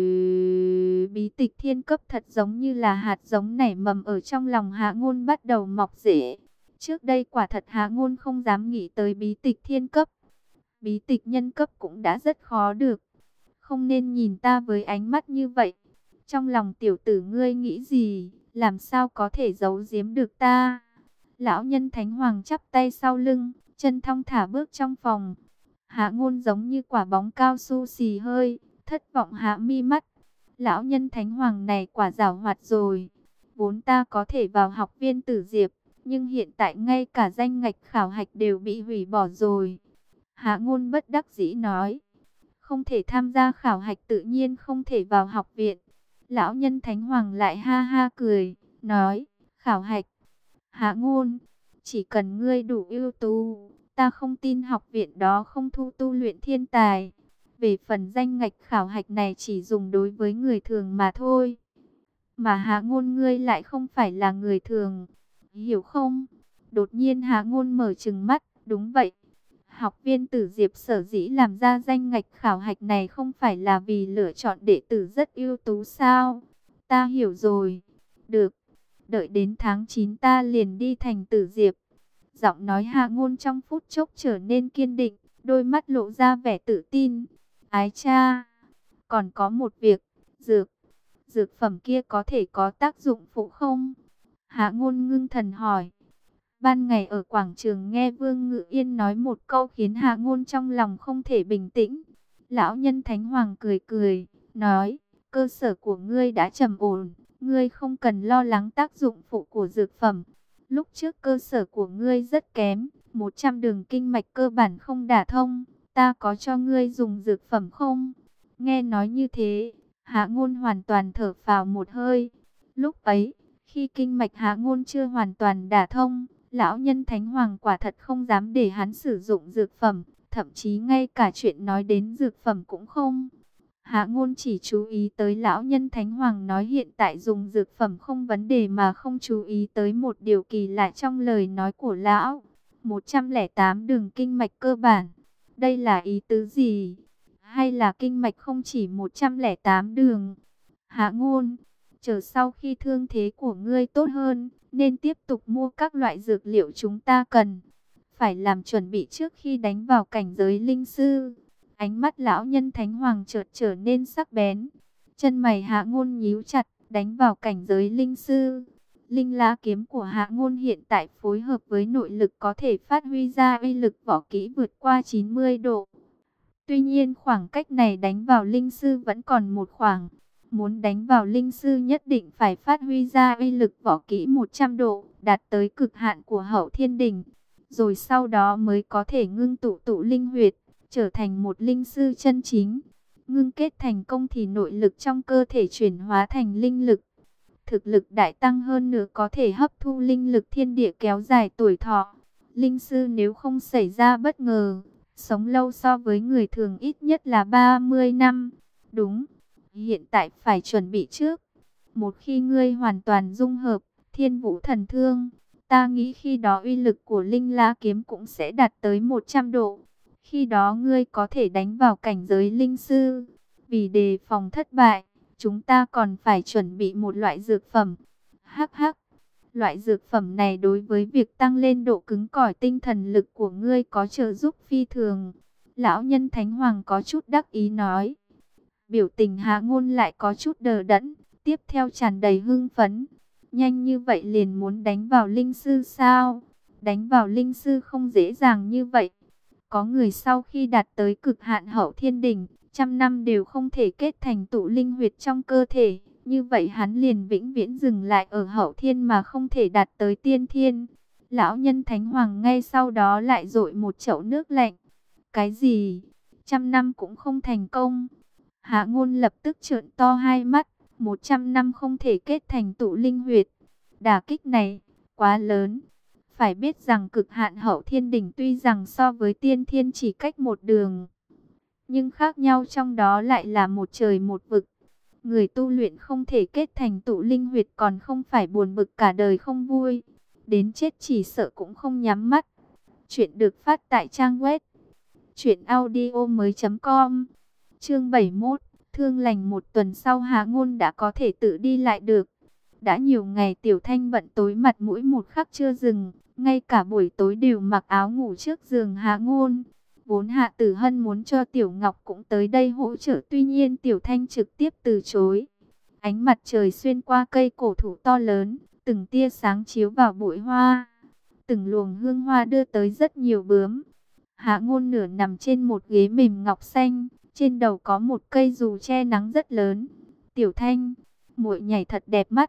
bí tịch thiên cấp thật giống như là hạt giống nảy mầm ở trong lòng Hạ Ngôn bắt đầu mọc rễ. Trước đây quả thật Hạ Ngôn không dám nghĩ tới bí tịch thiên cấp. Bí tịch nhân cấp cũng đã rất khó được. Không nên nhìn ta với ánh mắt như vậy. Trong lòng tiểu tử ngươi nghĩ gì, làm sao có thể giấu giếm được ta? Lão nhân Thánh Hoàng chắp tay sau lưng, chân thong thả bước trong phòng. Hạ Ngôn giống như quả bóng cao su xì hơi, thất vọng hạ mi mắt. Lão nhân Thánh Hoàng này quả giảo hoạt rồi. Vốn ta có thể vào học viên Tử Diệp, nhưng hiện tại ngay cả danh ngạch khảo hạch đều bị hủy bỏ rồi. Hạ Ngôn bất đắc dĩ nói, không thể tham gia khảo hạch tự nhiên không thể vào học viện. Lão nhân Thánh Hoàng lại ha ha cười, nói, khảo hạch. Hạ Ngôn, chỉ cần ngươi đủ ưu tú, ta không tin học viện đó không thu tu luyện thiên tài. Về phần danh ngạch khảo hạch này chỉ dùng đối với người thường mà thôi. Mà Hạ Ngôn ngươi lại không phải là người thường, hiểu không? Đột nhiên Hạ Ngôn mở trừng mắt, đúng vậy. Học viên Tử Diệp sở dĩ làm ra danh ngạch khảo hạch này không phải là vì lựa chọn đệ tử rất ưu tú sao? Ta hiểu rồi. Được, đợi đến tháng 9 ta liền đi thành Tử Diệp. Giọng nói Hạ Ngôn trong phút chốc trở nên kiên định, đôi mắt lộ ra vẻ tự tin. Ái cha, còn có một việc, dược phẩm kia có thể có tác dụng phụ không? Hạ Ngôn ngưng thần hỏi. Ban ngày ở quảng trường nghe Vương Ngự Yên nói một câu khiến Hạ Ngôn trong lòng không thể bình tĩnh. Lão nhân Thánh Hoàng cười cười, nói, cơ sở của ngươi đã trầm ổn, ngươi không cần lo lắng tác dụng phụ của dược phẩm. Lúc trước cơ sở của ngươi rất kém, 100 đường kinh mạch cơ bản không đả thông, ta có cho ngươi dùng dược phẩm không? Nghe nói như thế, Hạ Ngôn hoàn toàn thở phào một hơi. Lúc ấy, khi kinh mạch Hạ Ngôn chưa hoàn toàn đả thông, lão nhân Thánh Hoàng quả thật không dám để hắn sử dụng dược phẩm, thậm chí ngay cả chuyện nói đến dược phẩm cũng không. Hạ Ngôn chỉ chú ý tới lão nhân Thánh Hoàng nói hiện tại dùng dược phẩm không vấn đề mà không chú ý tới một điều kỳ lạ trong lời nói của lão. 108 đường kinh mạch cơ bản. Đây là ý tứ gì? Hay là kinh mạch không chỉ 108 đường? Hạ Ngôn, chờ sau khi thương thế của ngươi tốt hơn, nên tiếp tục mua các loại dược liệu chúng ta cần. Phải làm chuẩn bị trước khi đánh vào cảnh giới linh sư. Ánh mắt lão nhân Thánh Hoàng chợt trở nên sắc bén. Chân mày Hạ Ngôn nhíu chặt, đánh vào cảnh giới linh sư. Linh lá kiếm của Hạ Ngôn hiện tại phối hợp với nội lực có thể phát huy ra uy lực võ kỹ vượt qua 90 độ. Tuy nhiên khoảng cách này đánh vào linh sư vẫn còn một khoảng. Muốn đánh vào linh sư nhất định phải phát huy ra uy lực võ kỹ 100 độ, đạt tới cực hạn của Hậu Thiên Đỉnh. Rồi sau đó mới có thể ngưng tụ linh huyệt, trở thành một linh sư chân chính. Ngưng kết thành công thì nội lực trong cơ thể chuyển hóa thành linh lực. Thực lực đại tăng hơn nữa có thể hấp thu linh lực thiên địa kéo dài tuổi thọ. Linh sư nếu không xảy ra bất ngờ, sống lâu so với người thường ít nhất là 30 năm. Đúng, hiện tại phải chuẩn bị trước. Một khi ngươi hoàn toàn dung hợp Thiên Vũ Thần Thương, ta nghĩ khi đó uy lực của Linh Lá Kiếm cũng sẽ đạt tới 100 độ. Khi đó ngươi có thể đánh vào cảnh giới linh sư. Vì đề phòng thất bại, chúng ta còn phải chuẩn bị một loại dược phẩm. Hắc hắc, loại dược phẩm này đối với việc tăng lên độ cứng cỏi tinh thần lực của ngươi có trợ giúp phi thường. Lão nhân Thánh Hoàng có chút đắc ý nói. Biểu tình Hạ Ngôn lại có chút đờ đẫn, tiếp theo tràn đầy hưng phấn. Nhanh như vậy liền muốn đánh vào linh sư sao? Đánh vào linh sư không dễ dàng như vậy. Có người sau khi đạt tới cực hạn Hậu Thiên Đỉnh, trăm năm đều không thể kết thành tụ linh huyệt trong cơ thể. Như vậy hắn liền vĩnh viễn dừng lại ở Hậu Thiên mà không thể đạt tới Tiên Thiên. Lão nhân Thánh Hoàng ngay sau đó lại dội một chậu nước lạnh. Cái gì? Trăm năm cũng không thành công. Hạ Ngôn lập tức trợn to hai mắt. 100 năm không thể kết thành tụ linh huyệt. Đả kích này quá lớn. Phải biết rằng cực hạn Hậu Thiên Đỉnh tuy rằng so với Tiên Thiên chỉ cách một đường, nhưng khác nhau trong đó lại là một trời một vực. Người tu luyện không thể kết thành tụ linh huyệt còn không phải buồn bực cả đời không vui. Đến chết chỉ sợ cũng không nhắm mắt. Chuyện được phát tại trang web truyệnaudiomoi.com. Chương 71. Thương lành. Một tuần sau Hạ Ngôn đã có thể tự đi lại được. Đã nhiều ngày Tiểu Thanh bận tối mặt mũi một khắc chưa dừng, ngay cả buổi tối đều mặc áo ngủ trước giường Hạ Ngôn. Vốn Hạ Tử Hân muốn cho Tiểu Ngọc cũng tới đây hỗ trợ, tuy nhiên Tiểu Thanh trực tiếp từ chối. Ánh mặt trời xuyên qua cây cổ thụ to lớn, từng tia sáng chiếu vào bụi hoa, từng luồng hương hoa đưa tới rất nhiều bướm. Hạ Ngôn nửa nằm trên một ghế mềm ngọc xanh, trên đầu có một cây dù che nắng rất lớn. Tiểu Thanh, muội nhảy thật đẹp mắt.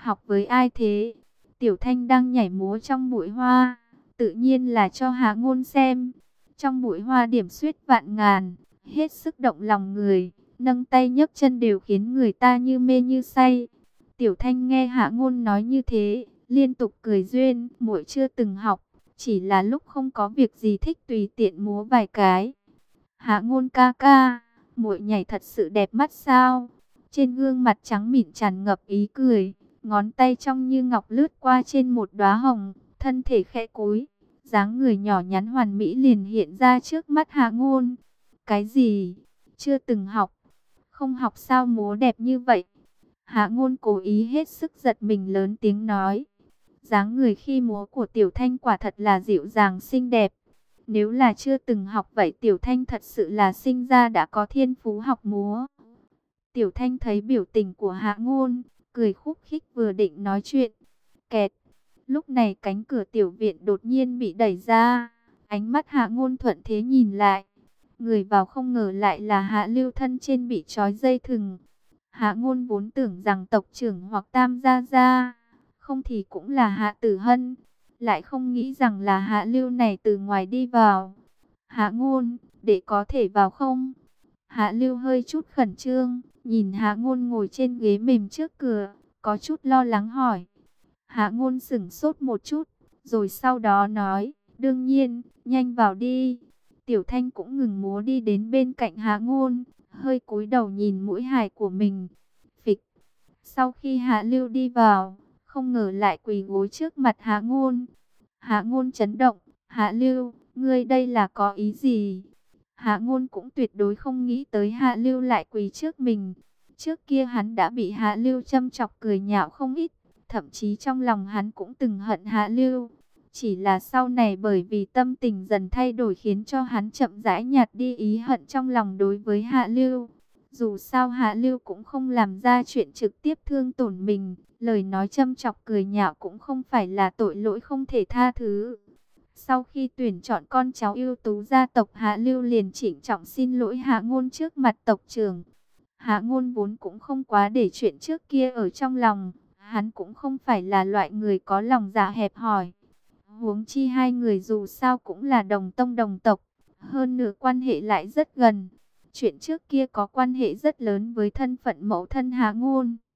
Học với ai thế? Tiểu Thanh đang nhảy múa trong bụi hoa, tự nhiên là cho Hạ Ngôn xem. Trong bụi hoa điểm xuyết vạn ngàn, hết sức động lòng người, nâng tay nhấc chân đều khiến người ta như mê như say. Tiểu Thanh nghe Hạ Ngôn nói như thế, liên tục cười duyên, muội chưa từng học, chỉ là lúc không có việc gì thích tùy tiện múa vài cái. Hạ Ngôn ca ca, muội nhảy thật sự đẹp mắt sao? Trên gương mặt trắng mịn tràn ngập ý cười, ngón tay trong như ngọc lướt qua trên một đóa hồng, thân thể khẽ cúi, dáng người nhỏ nhắn hoàn mỹ liền hiện ra trước mắt Hạ Ngôn. Cái gì? Chưa từng học? Không học sao múa đẹp như vậy? Hạ Ngôn cố ý hết sức giật mình lớn tiếng nói. Dáng người khi múa của Tiểu Thanh quả thật là dịu dàng xinh đẹp. Nếu là chưa từng học vậy Tiểu Thanh thật sự là sinh ra đã có thiên phú học múa. Tiểu Thanh thấy biểu tình của Hạ Ngôn, cười khúc khích vừa định nói chuyện. Kẹt! Lúc này cánh cửa tiểu viện đột nhiên bị đẩy ra. Ánh mắt Hạ Ngôn thuận thế nhìn lại. Người vào không ngờ lại là Hạ Lưu thân trên bị trói dây thừng. Hạ Ngôn vốn tưởng rằng tộc trưởng hoặc Tam Gia Gia, không thì cũng là Hạ Tử Hân. Lại không nghĩ rằng là Hạ Lưu này từ ngoài đi vào. Hạ Ngôn, để có thể vào không? Hạ Lưu hơi chút khẩn trương, nhìn Hạ Ngôn ngồi trên ghế mềm trước cửa, có chút lo lắng hỏi. Hạ Ngôn sững sốt một chút, rồi sau đó nói, đương nhiên, nhanh vào đi. Tiểu Thanh cũng ngừng múa đi đến bên cạnh Hạ Ngôn, hơi cúi đầu nhìn mũi hài của mình. Phịch. Sau khi Hạ Lưu đi vào, không ngờ lại quỳ gối trước mặt Hạ Ngôn. Hạ Ngôn chấn động, Hạ Lưu, ngươi đây là có ý gì? Hạ Ngôn cũng tuyệt đối không nghĩ tới Hạ Lưu lại quỳ trước mình. Trước kia hắn đã bị Hạ Lưu châm chọc cười nhạo không ít, thậm chí trong lòng hắn cũng từng hận Hạ Lưu. Chỉ là sau này bởi vì tâm tình dần thay đổi khiến cho hắn chậm rãi nhạt đi ý hận trong lòng đối với Hạ Lưu. Dù sao Hạ Lưu cũng không làm ra chuyện trực tiếp thương tổn mình, lời nói châm chọc cười nhạo cũng không phải là tội lỗi không thể tha thứ. Sau khi tuyển chọn con cháu ưu tú gia tộc Hạ Lưu liền trịnh trọng xin lỗi Hạ Ngôn trước mặt tộc trưởng. Hạ Ngôn vốn cũng không quá để chuyện trước kia ở trong lòng, hắn cũng không phải là loại người có lòng dạ hẹp hòi. Huống chi hai người dù sao cũng là đồng tông đồng tộc, hơn nữa quan hệ lại rất gần. Chuyện trước kia có quan hệ rất lớn với thân phận mẫu thân Hạ Ngôn.